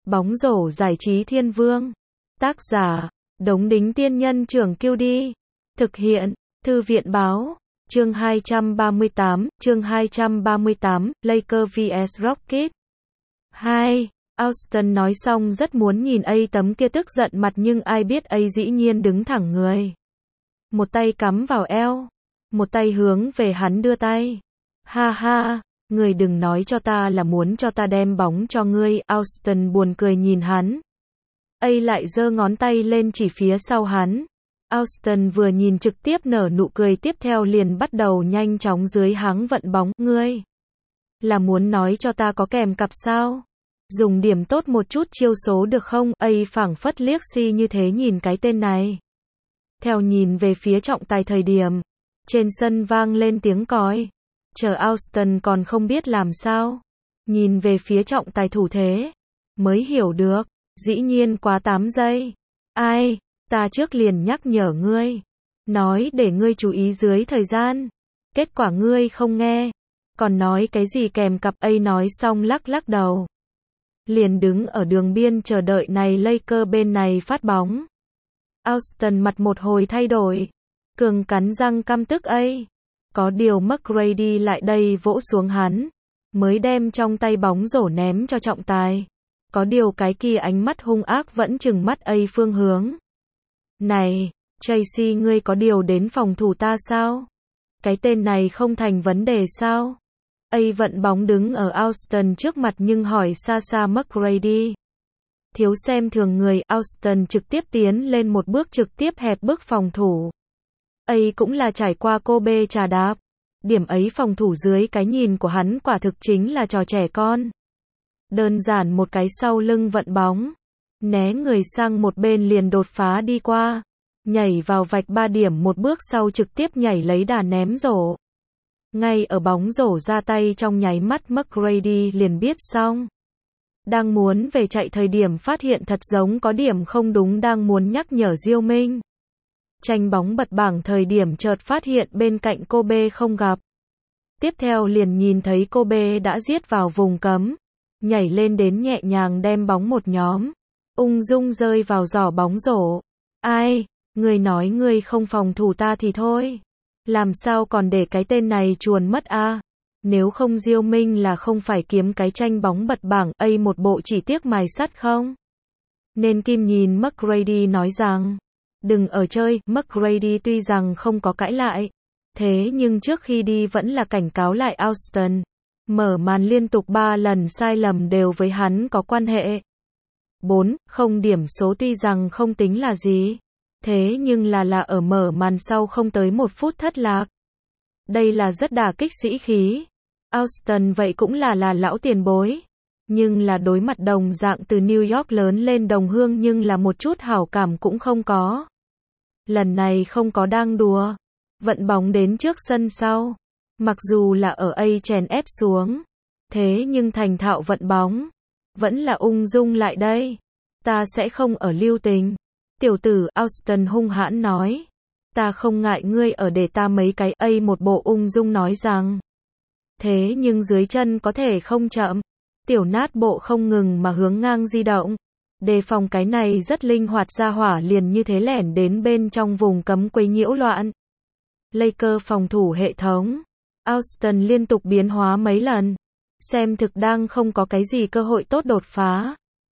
Bóng rổ giải trí thiên vương. Tác giả, Đống Đính Tiên Nhân Trưởng Kiêu Đi. Thực hiện, Thư viện Báo. Chương 238, Lakers vs Rockets. 2. Austin nói xong rất muốn nhìn A tấm kia tức giận mặt nhưng ai biết A dĩ nhiên đứng thẳng người. Một tay cắm vào eo, một tay hướng về hắn đưa tay. Ha ha, người đừng nói cho ta là muốn cho ta đem bóng cho ngươi. Austin buồn cười nhìn hắn. A lại giơ ngón tay lên chỉ phía sau hắn. Austin vừa nhìn trực tiếp nở nụ cười, tiếp theo liền bắt đầu nhanh chóng dưới háng vận bóng. Ngươi là muốn nói cho ta có kèm cặp sao? Dùng điểm tốt một chút chiêu số được không? A phảng phất liếc xi như thế nhìn cái tên này. Theo nhìn về phía trọng tài thời điểm, trên sân vang lên tiếng còi. Chờ Austin còn không biết làm sao. Nhìn về phía trọng tài thủ thế, mới hiểu được, dĩ nhiên quá 8 giây. Ai, ta trước liền nhắc nhở ngươi. Nói để ngươi chú ý dưới thời gian. Kết quả ngươi không nghe. Còn nói cái gì kèm cặp? A nói xong lắc lắc đầu. Liền đứng ở đường biên chờ đợi này Lakers bên này phát bóng. Austin mặt một hồi thay đổi. Cường cắn răng căm tức A. Có điều McGrady lại đây vỗ xuống hắn. Mới đem trong tay bóng rổ ném cho trọng tài. Có điều cái kia ánh mắt hung ác vẫn trừng mắt A phương hướng. Này, Tracy, ngươi có điều đến phòng thủ ta sao? Cái tên này không thành vấn đề sao? A vận bóng đứng ở Austin trước mặt nhưng hỏi xa xa McGrady. Thiếu xem thường người. Austin trực tiếp tiến lên một bước, trực tiếp hẹp bước phòng thủ. A cũng là trải qua cô bê trà đạp. Điểm ấy phòng thủ dưới cái nhìn của hắn quả thực chính là trò trẻ con. Đơn giản một cái sau lưng vận bóng. Né người sang một bên liền đột phá đi qua. Nhảy vào vạch 3 điểm, một bước sau trực tiếp nhảy lấy đà ném rổ. Ngay ở bóng rổ ra tay trong nháy mắt McGrady liền biết xong. Đang muốn về chạy thời điểm phát hiện thật giống có điểm không đúng, đang muốn nhắc nhở Diêu Minh. Tranh bóng bật bảng thời điểm chợt phát hiện bên cạnh Kobe không gặp. Tiếp theo liền nhìn thấy Kobe đã giết vào vùng cấm. Nhảy lên đến nhẹ nhàng đem bóng một nhóm. Ung dung rơi vào giỏ bóng rổ. Ai, người nói người không phòng thủ ta thì thôi. Làm sao còn để cái tên này chuồn mất a? Nếu không Diêu Minh là không phải kiếm cái tranh bóng bật bảng. A một bộ chỉ tiếc mài sắt không? Nên Kim nhìn McGrady nói rằng, đừng ở chơi. McGrady tuy rằng không có cãi lại, thế nhưng trước khi đi vẫn là cảnh cáo lại Austin. Mở màn liên tục 3 lần sai lầm đều với hắn có quan hệ. 4, không điểm số tuy rằng không tính là gì. Thế nhưng là ở mở màn sau không tới 1 phút thất lạc. Đây là rất đả kích sĩ khí. Austin vậy cũng là lão tiền bối. Nhưng là đối mặt đồng dạng từ New York lớn lên đồng hương nhưng là một chút hảo cảm cũng không có. Lần này không có đang đùa. Vận bóng đến trước sân sau. Mặc dù là ở A chèn ép xuống. Thế nhưng thành thạo vận bóng. Vẫn là ung dung lại đây. Ta sẽ không ở lưu tình. Tiểu tử, Austin hung hãn nói. Ta không ngại ngươi ở để ta mấy cái. A một bộ ung dung nói rằng. Thế nhưng dưới chân có thể không chậm. Tiểu nát bộ không ngừng mà hướng ngang di động. Đề phòng cái này rất linh hoạt ra hỏa liền như thế lẻn đến bên trong vùng cấm quấy nhiễu loạn. Lakers phòng thủ hệ thống. Austin liên tục biến hóa mấy lần. Xem thực đang không có cái gì cơ hội tốt đột phá.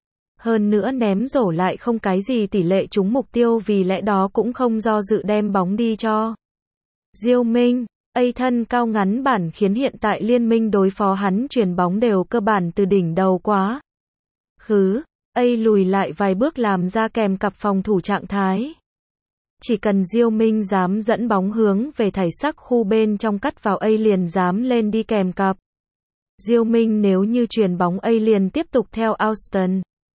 Hơn nữa ném rổ lại không cái gì tỷ lệ trúng mục tiêu, vì lẽ đó cũng không do dự đem bóng đi cho Diêu Minh. A thân cao ngắn bản khiến hiện tại liên minh đối phó hắn chuyền bóng đều cơ bản từ đỉnh đầu quá khứ. A lùi lại vài bước làm ra kèm cặp phòng thủ trạng thái. Chỉ cần Diêu Minh dám dẫn bóng hướng về thảy sắc khu bên trong cắt vào, A liền dám lên đi kèm cặp. Diêu Minh nếu như chuyền bóng, A liền tiếp tục theo Austin.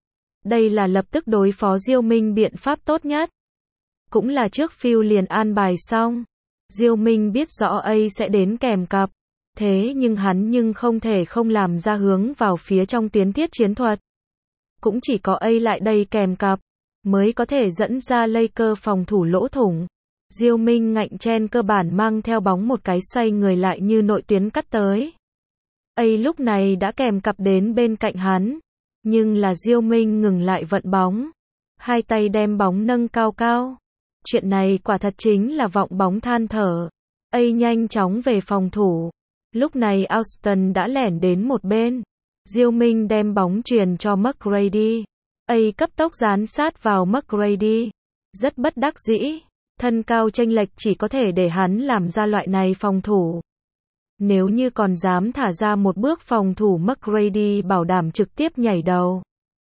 Đây là lập tức đối phó Diêu Minh biện pháp tốt nhất. Cũng là trước phiêu liền an bài xong. Diêu Minh biết rõ A sẽ đến kèm cặp. Thế nhưng hắn không thể không làm ra hướng vào phía trong tuyến thiết chiến thuật. Cũng chỉ có A lại đây kèm cặp mới có thể dẫn ra Lakers phòng thủ lỗ thủng. Diêu Minh ngạnh chen cơ bản mang theo bóng một cái xoay người lại như nội tuyến cắt tới. A lúc này đã kèm cặp đến bên cạnh hắn. Nhưng là Diêu Minh ngừng lại vận bóng. Hai tay đem bóng nâng cao cao. Chuyện này quả thật chính là vọng bóng than thở. A nhanh chóng về phòng thủ. Lúc này Austin đã lẻn đến một bên. Diêu Minh đem bóng truyền cho McGrady. A cấp tốc dán sát vào McGrady. Rất bất đắc dĩ. Thân cao chênh lệch chỉ có thể để hắn làm ra loại này phòng thủ. Nếu như còn dám thả ra một bước phòng thủ, McGrady bảo đảm trực tiếp nhảy đầu.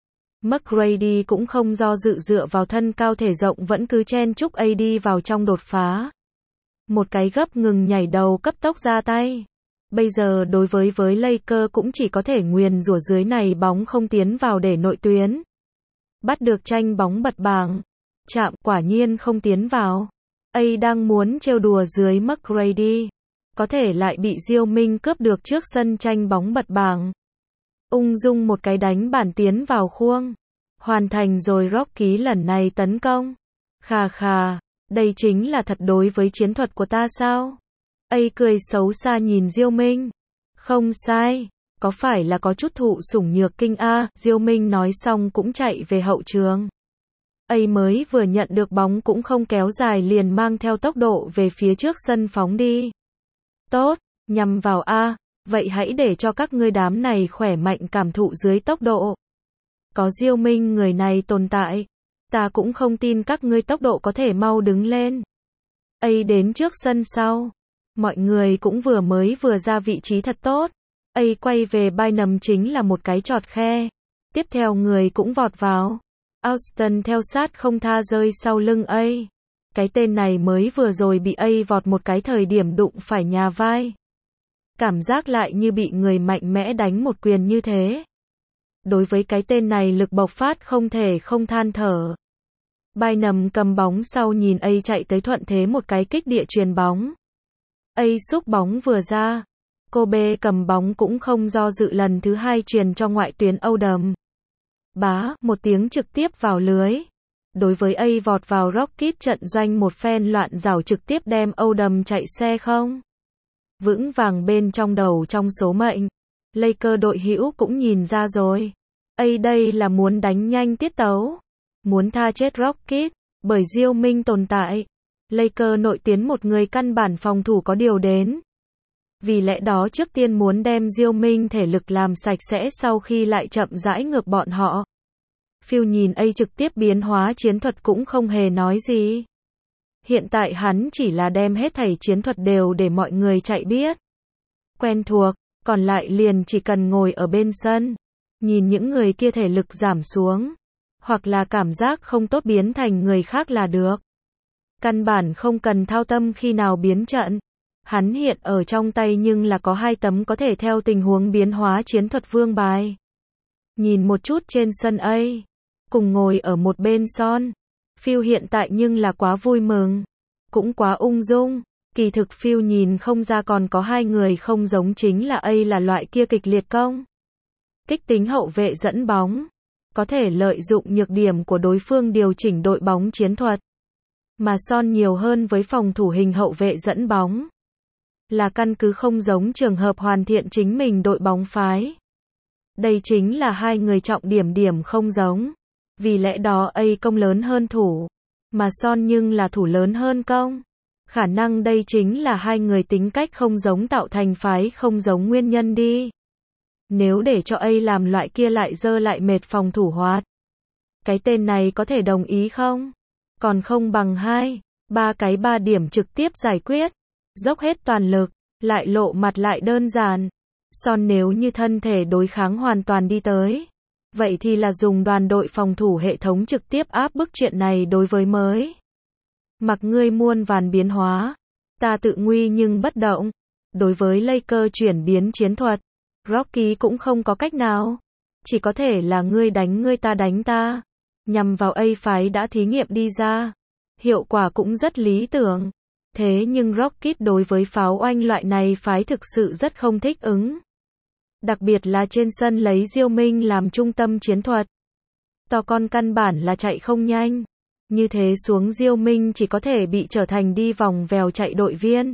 McGrady cũng không do dự, dựa vào thân cao thể rộng vẫn cứ chen chúc A đi vào trong đột phá. Một cái gấp ngừng nhảy đầu, cấp tốc ra tay. Bây giờ đối với Lakers cũng chỉ có thể nguyền rủa dưới này bóng không tiến vào để nội tuyến. Bắt được tranh bóng bật bảng. Chạm, quả nhiên không tiến vào. A đang muốn trêu đùa dưới McGrady. Có thể lại bị Diêu Minh cướp được trước sân tranh bóng bật bảng. Ung dung một cái đánh bản tiến vào khuôn. Hoàn thành rồi Rocky lần này tấn công. Khà khà, đây chính là thật đối với chiến thuật của ta sao? A cười xấu xa nhìn Diêu Minh. Không sai, có phải là có chút thụ sủng nhược kinh a? Diêu Minh nói xong cũng chạy về hậu trường. A mới vừa nhận được bóng cũng không kéo dài liền mang theo tốc độ về phía trước sân phóng đi. Tốt, nhằm vào A, vậy hãy để cho các ngươi đám này khỏe mạnh cảm thụ dưới tốc độ. Có Diêu Minh người này tồn tại, ta cũng không tin các ngươi tốc độ có thể mau đứng lên. A đến trước sân sau, mọi người cũng vừa ra vị trí thật tốt. A quay về Bynum chính là một cái chọt khe. Tiếp theo người cũng vọt vào. Austin theo sát không tha rơi sau lưng A. Cái tên này mới vừa rồi bị A vọt một cái thời điểm đụng phải nhà vai. Cảm giác lại như bị người mạnh mẽ đánh một quyền như thế. Đối với cái tên này lực bộc phát không thể không than thở. Bynum cầm bóng sau nhìn A chạy tới thuận thế một cái kích địa chuyền bóng. A xúc bóng vừa ra. Kobe cầm bóng cũng không do dự lần thứ hai chuyền cho ngoại tuyến Odom. Bá, một tiếng trực tiếp vào lưới. Đối với A vọt vào Rocket trận doanh một phen loạn rào trực tiếp đem Odom chạy xe không. Vững vàng bên trong đầu trong số mệnh. Lakers đội hữu cũng nhìn ra rồi. A đây là muốn đánh nhanh tiết tấu. Muốn tha chết Rocket. Bởi Diêu Minh tồn tại. Lakers nội tuyến một người căn bản phòng thủ có điều đến. Vì lẽ đó trước tiên muốn đem Diêu Minh thể lực làm sạch sẽ sau khi lại chậm rãi ngược bọn họ. Phil nhìn A trực tiếp biến hóa chiến thuật cũng không hề nói gì. Hiện tại hắn chỉ là đem hết thảy chiến thuật đều để mọi người chạy biết. Quen thuộc, còn lại liền chỉ cần ngồi ở bên sân. Nhìn những người kia thể lực giảm xuống. Hoặc là cảm giác không tốt biến thành người khác là được. Căn bản không cần thao tâm khi nào biến trận. Hắn hiện ở trong tay nhưng là có 2 tấm có thể theo tình huống biến hóa chiến thuật vương bài. Nhìn một chút trên sân A. Cùng ngồi ở một bên Son. Phil hiện tại nhưng là quá vui mừng. Cũng quá ung dung. Kỳ thực Phil nhìn không ra còn có 2 người không giống, chính là A là loại kia kịch liệt công. Kích tính hậu vệ dẫn bóng. Có thể lợi dụng nhược điểm của đối phương điều chỉnh đội bóng chiến thuật. Mà Son nhiều hơn với phòng thủ hình hậu vệ dẫn bóng. Là căn cứ không giống trường hợp hoàn thiện chính mình đội bóng phái. Đây chính là 2 người trọng điểm không giống. Vì lẽ đó A công lớn hơn thủ. Mà Son nhưng là thủ lớn hơn công. Khả năng đây chính là 2 người tính cách không giống tạo thành phái không giống nguyên nhân đi. Nếu để cho A làm loại kia lại dơ lại mệt phòng thủ hoạt. Cái tên này có thể đồng ý không? Còn không bằng 3 cái 3 điểm trực tiếp giải quyết. Dốc hết toàn lực, lại lộ mặt lại đơn giản. Son nếu như thân thể đối kháng hoàn toàn đi tới. Vậy thì là dùng đoàn đội phòng thủ hệ thống trực tiếp áp bức, chuyện này đối với mới. Mặc ngươi muôn vàn biến hóa. Ta tự nguy nhưng bất động. Đối với Lakers chuyển biến chiến thuật. Rocky cũng không có cách nào. Chỉ có thể là ngươi đánh ngươi ta đánh ta. Nhằm vào A phái đã thí nghiệm đi ra. Hiệu quả cũng rất lý tưởng. Thế nhưng Rocket đối với pháo oanh loại này phái thực sự rất không thích ứng. Đặc biệt là trên sân lấy Diêu Minh làm trung tâm chiến thuật. To con căn bản là chạy không nhanh. Như thế xuống Diêu Minh chỉ có thể bị trở thành đi vòng vèo chạy đội viên.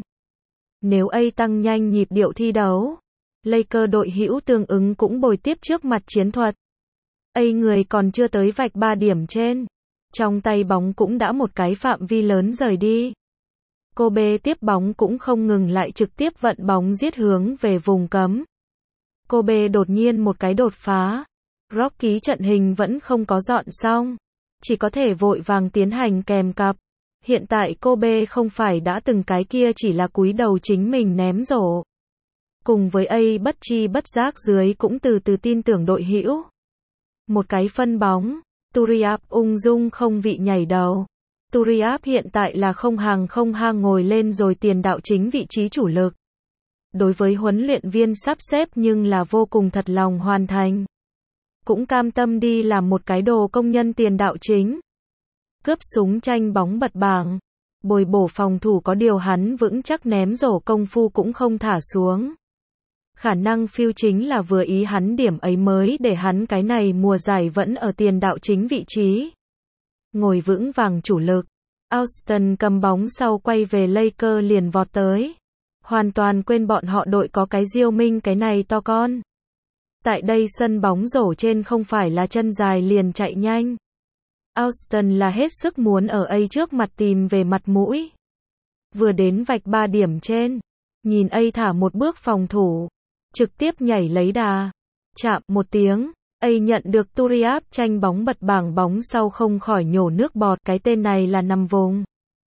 Nếu A tăng nhanh nhịp điệu thi đấu, Lakers đội hữu tương ứng cũng bồi tiếp trước mặt chiến thuật. Người còn chưa tới vạch 3 điểm trên. Trong tay bóng cũng đã một cái phạm vi lớn rời đi. Kobe tiếp bóng cũng không ngừng lại trực tiếp vận bóng giết hướng về vùng cấm. Kobe đột nhiên một cái đột phá. Rocky trận hình vẫn không có dọn xong. Chỉ có thể vội vàng tiến hành kèm cặp. Hiện tại Kobe không phải đã từng cái kia chỉ là cúi đầu chính mình ném rổ. Cùng với bất chi bất giác dưới cũng từ từ tin tưởng đội hữu. Một cái phân bóng. Turiaf ung dung không vị nhảy đầu. Turiaf hiện tại là không hàng không hang ngồi lên rồi tiền đạo chính vị trí chủ lực. Đối với huấn luyện viên sắp xếp nhưng là vô cùng thật lòng hoàn thành. Cũng cam tâm đi làm một cái đồ công nhân tiền đạo chính. Cướp súng tranh bóng bật bảng. Bồi bổ phòng thủ có điều hắn vững chắc ném rổ công phu cũng không thả xuống. Khả năng phiêu chính là vừa ý hắn điểm ấy mới để hắn cái này mùa giải vẫn ở tiền đạo chính vị trí. Ngồi vững vàng chủ lực. Houston cầm bóng sau quay về Lakers liền vọt tới. Hoàn toàn quên bọn họ đội có cái Diêu Minh cái này to con. Tại đây sân bóng rổ trên không phải là chân dài liền chạy nhanh. Houston là hết sức muốn ở trước mặt tìm về mặt mũi. Vừa đến vạch 3 điểm trên. Nhìn thả một bước phòng thủ. Trực tiếp nhảy lấy đà. Chạm một tiếng. Nhận được Turiaf tranh bóng bật bảng bóng sau không khỏi nhổ nước bọt. Cái tên này là nằm vùng.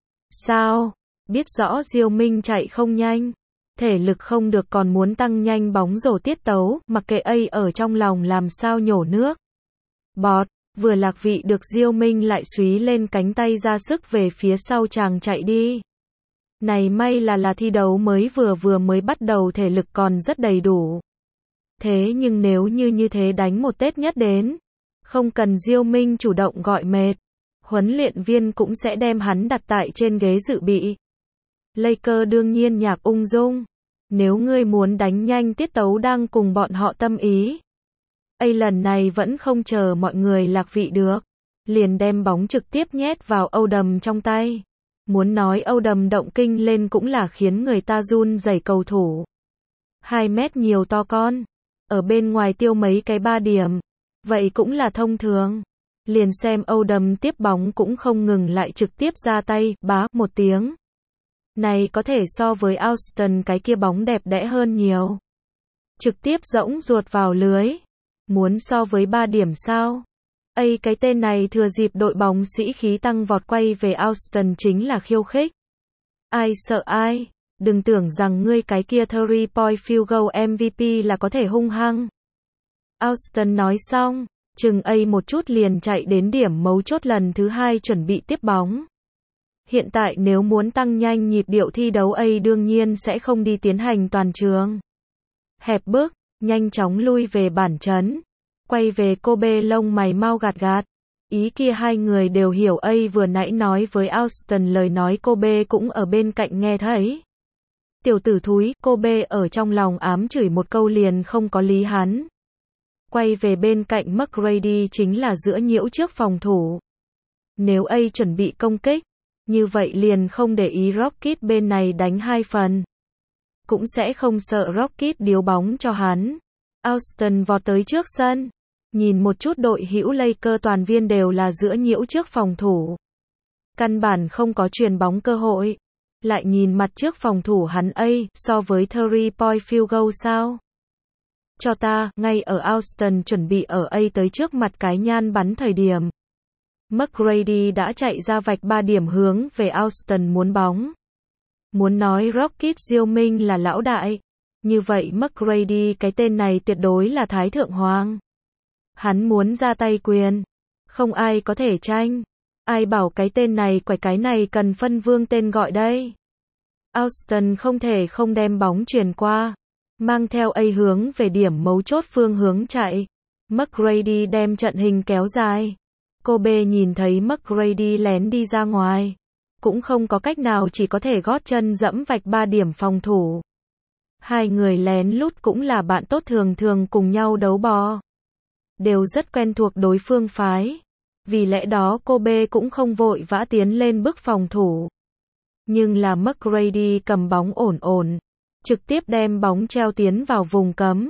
Sao? Biết rõ Diêu Minh chạy không nhanh. Thể lực không được còn muốn tăng nhanh bóng rổ tiết tấu. Mặc kệ ở trong lòng làm sao nhổ nước bọt. Vừa lạc vị được Diêu Minh lại súy lên cánh tay ra sức về phía sau chàng chạy đi. Này may là thi đấu mới vừa mới bắt đầu thể lực còn rất đầy đủ. Thế nhưng nếu như thế đánh một Tết nhất đến. Không cần Diêu Minh chủ động gọi mệt. Huấn luyện viên cũng sẽ đem hắn đặt tại trên ghế dự bị. Lakers đương nhiên nhạc ung dung. Nếu ngươi muốn đánh nhanh tiết tấu đang cùng bọn họ tâm ý. Lần này vẫn không chờ mọi người lạc vị được. Liền đem bóng trực tiếp nhét vào Odom trong tay. Muốn nói Odom động kinh lên cũng là khiến người ta run rẩy cầu thủ. 2 mét nhiều to con. Ở bên ngoài tiêu mấy cái 3 điểm. Vậy cũng là thông thường. Liền xem Odom tiếp bóng cũng không ngừng lại trực tiếp ra tay, bá, một tiếng. Này có thể so với Houston cái kia bóng đẹp đẽ hơn nhiều. Trực tiếp rỗng ruột vào lưới. Muốn so với 3 điểm sao? Cái tên này thừa dịp đội bóng sĩ khí tăng vọt quay về Houston chính là khiêu khích. Ai sợ ai? Đừng tưởng rằng ngươi cái kia 3-point field goal MVP là có thể hung hăng. Houston nói xong, chừng một chút liền chạy đến điểm mấu chốt lần thứ 2 chuẩn bị tiếp bóng. Hiện tại nếu muốn tăng nhanh nhịp điệu thi đấu đương nhiên sẽ không đi tiến hành toàn trường. Hẹp bước, nhanh chóng lui về bản trấn. Quay về Kobe lông mày mau gạt. Ý kia hai người đều hiểu vừa nãy nói với Houston lời nói Kobe cũng ở bên cạnh nghe thấy. Tiểu tử thúi, Kobe ở trong lòng ám chửi một câu liền không có lý hắn. Quay về bên cạnh McGrady chính là giữa nhiễu trước phòng thủ. Nếu chuẩn bị công kích, như vậy liền không để ý Rocket bên này đánh 2 phần. Cũng sẽ không sợ Rocket điếu bóng cho hắn. Houston vọt tới trước sân. Nhìn một chút đội hữu Lakers toàn viên đều là giữa nhiễu trước phòng thủ. Căn bản không có chuyền bóng cơ hội. Lại nhìn mặt trước phòng thủ hắn so với 3-point field goal sao? Cho ta, ngay ở Houston chuẩn bị ở tới trước mặt cái nhan bắn thời điểm. McGrady đã chạy ra vạch 3 điểm hướng về Houston muốn bóng. Muốn nói Rocket Diêu Minh là lão đại. Như vậy McGrady cái tên này tuyệt đối là Thái Thượng Hoàng. Hắn muốn ra tay quyền. Không ai có thể tranh. Ai bảo cái tên này quải cái này cần phân vương tên gọi đây. Houston không thể không đem bóng truyền qua. Mang theo hướng về điểm mấu chốt phương hướng chạy. McGrady đem trận hình kéo dài. Kobe nhìn thấy McGrady lén đi ra ngoài. Cũng không có cách nào chỉ có thể gót chân dẫm vạch 3 điểm phòng thủ. Hai người lén lút cũng là bạn tốt thường thường cùng nhau đấu bò. Đều rất quen thuộc đối phương phái. Vì lẽ đó Kobe cũng không vội vã tiến lên bước phòng thủ. Nhưng là McGrady cầm bóng ổn. Trực tiếp đem bóng treo tiến vào vùng cấm.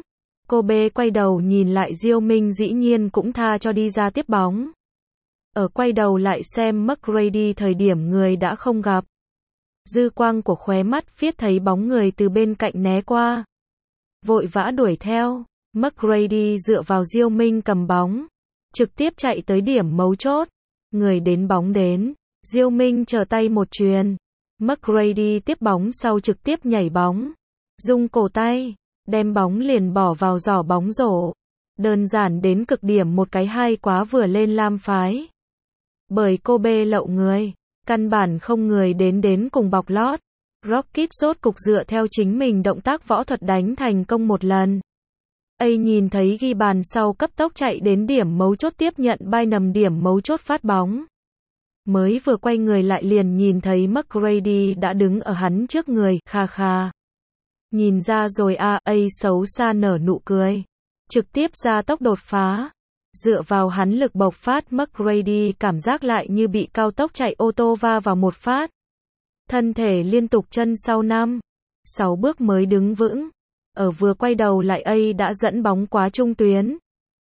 Kobe quay đầu nhìn lại Diêu Minh dĩ nhiên cũng tha cho đi ra tiếp bóng. Ở quay đầu lại xem McGrady thời điểm người đã không gặp. Dư quang của khóe mắt viết thấy bóng người từ bên cạnh né qua. Vội vã đuổi theo, McGrady dựa vào Diêu Minh cầm bóng. Trực tiếp chạy tới điểm mấu chốt. Người đến bóng đến, Diêu Minh trở tay một chuyền. McGrady tiếp bóng sau trực tiếp nhảy bóng. Rung cổ tay, đem bóng liền bỏ vào giỏ bóng rổ. Đơn giản đến cực điểm, một cái hay quá vừa lên lam phái. Bởi Kobe lậu người, căn bản không người đến cùng bọc lót. Rockets rốt cục dựa theo chính mình động tác võ thuật đánh thành công một lần. Nhìn thấy ghi bàn sau cấp tốc chạy đến điểm mấu chốt tiếp nhận bay nằm điểm mấu chốt phát bóng. Mới vừa quay người lại liền nhìn thấy McGrady đã đứng ở hắn trước người, kha kha. Nhìn ra rồi xấu xa nở nụ cười. Trực tiếp ra tốc đột phá. Dựa vào hắn lực bộc phát, McGrady cảm giác lại như bị cao tốc chạy ô tô va vào một phát. Thân thể liên tục chân sau 5-6 bước mới đứng vững. Ở vừa quay đầu lại đã dẫn bóng quá trung tuyến.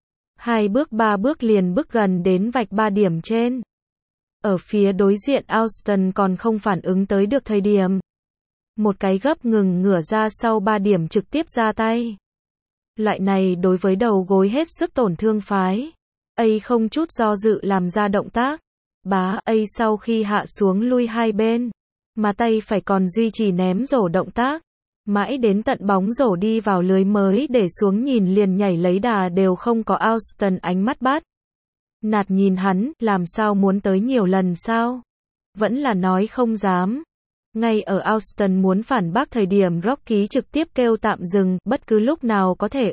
2 bước 3 bước liền bước gần đến vạch 3 điểm trên. Ở phía đối diện Austin còn không phản ứng tới được thời điểm. Một cái gấp ngừng ngửa ra sau 3 điểm trực tiếp ra tay. Loại này đối với đầu gối hết sức tổn thương phái. Không chút do dự làm ra động tác. Sau khi hạ xuống lui hai bên. Mà tay phải còn duy trì ném rổ động tác. Mãi đến tận bóng rổ đi vào lưới mới để xuống nhìn liền nhảy lấy đà đều không có. Austin ánh mắt bắt nạt nhìn hắn, làm sao muốn tới nhiều lần sao? Vẫn là nói không dám. Ngay ở Austin muốn phản bác thời điểm Rocky trực tiếp kêu tạm dừng, bất cứ lúc nào có thể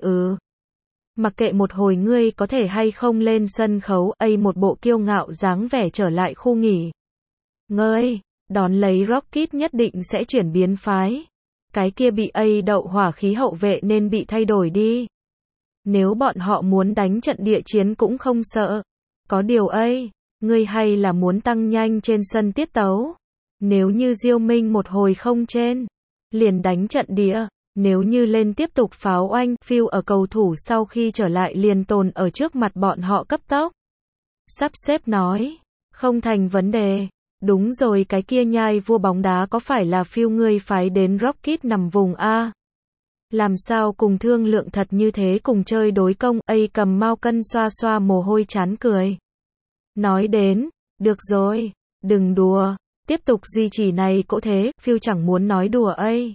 Mặc kệ một hồi ngươi có thể hay không lên sân khấu, một bộ kiêu ngạo dáng vẻ trở lại khu nghỉ. Ngơi, đón lấy Rocket nhất định sẽ chuyển biến phái. Cái kia bị đậu hỏa khí hậu vệ nên bị thay đổi đi. Nếu bọn họ muốn đánh trận địa chiến cũng không sợ. Có điều ngươi hay là muốn tăng nhanh trên sân tiết tấu. Nếu như Diêu Minh một hồi không trên, liền đánh trận địa. Nếu như lên tiếp tục pháo oanh, Phil ở cầu thủ sau khi trở lại liền tồn ở trước mặt bọn họ cấp tốc. Sắp xếp nói, không thành vấn đề. Đúng rồi, cái kia nhai vua bóng đá có phải là Phil ngươi phái đến Rocket nằm vùng A? Làm sao cùng thương lượng thật như thế cùng chơi đối công, cầm mao cân xoa xoa mồ hôi chán cười. Nói đến, được rồi, đừng đùa, tiếp tục duy trì này cỗ thế, Phil chẳng muốn nói đùa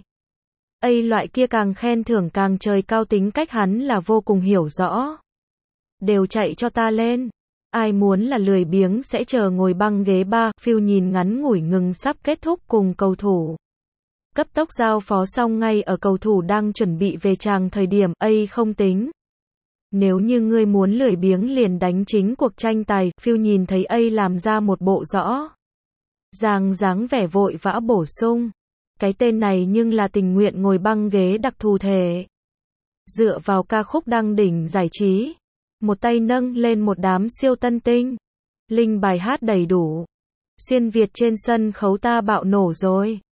loại kia càng khen thưởng càng trời cao, tính cách hắn là vô cùng hiểu rõ. Đều chạy cho ta lên. Ai muốn là lười biếng sẽ chờ ngồi băng ghế ba. Phil nhìn ngắn ngủi ngừng sắp kết thúc cùng cầu thủ. Cấp tốc giao phó xong ngay ở cầu thủ đang chuẩn bị về tràng thời điểm, không tính. Nếu như ngươi muốn lười biếng liền đánh chính cuộc tranh tài, Phil nhìn thấy làm ra một bộ rõ dáng vẻ vội vã bổ sung. Cái tên này nhưng là tình nguyện ngồi băng ghế đặc thù thể. Dựa vào ca khúc đăng đỉnh giải trí. Một tay nâng lên một đám siêu tân tinh. Linh bài hát đầy đủ. Xuyên Việt trên sân khấu ta bạo nổ rồi.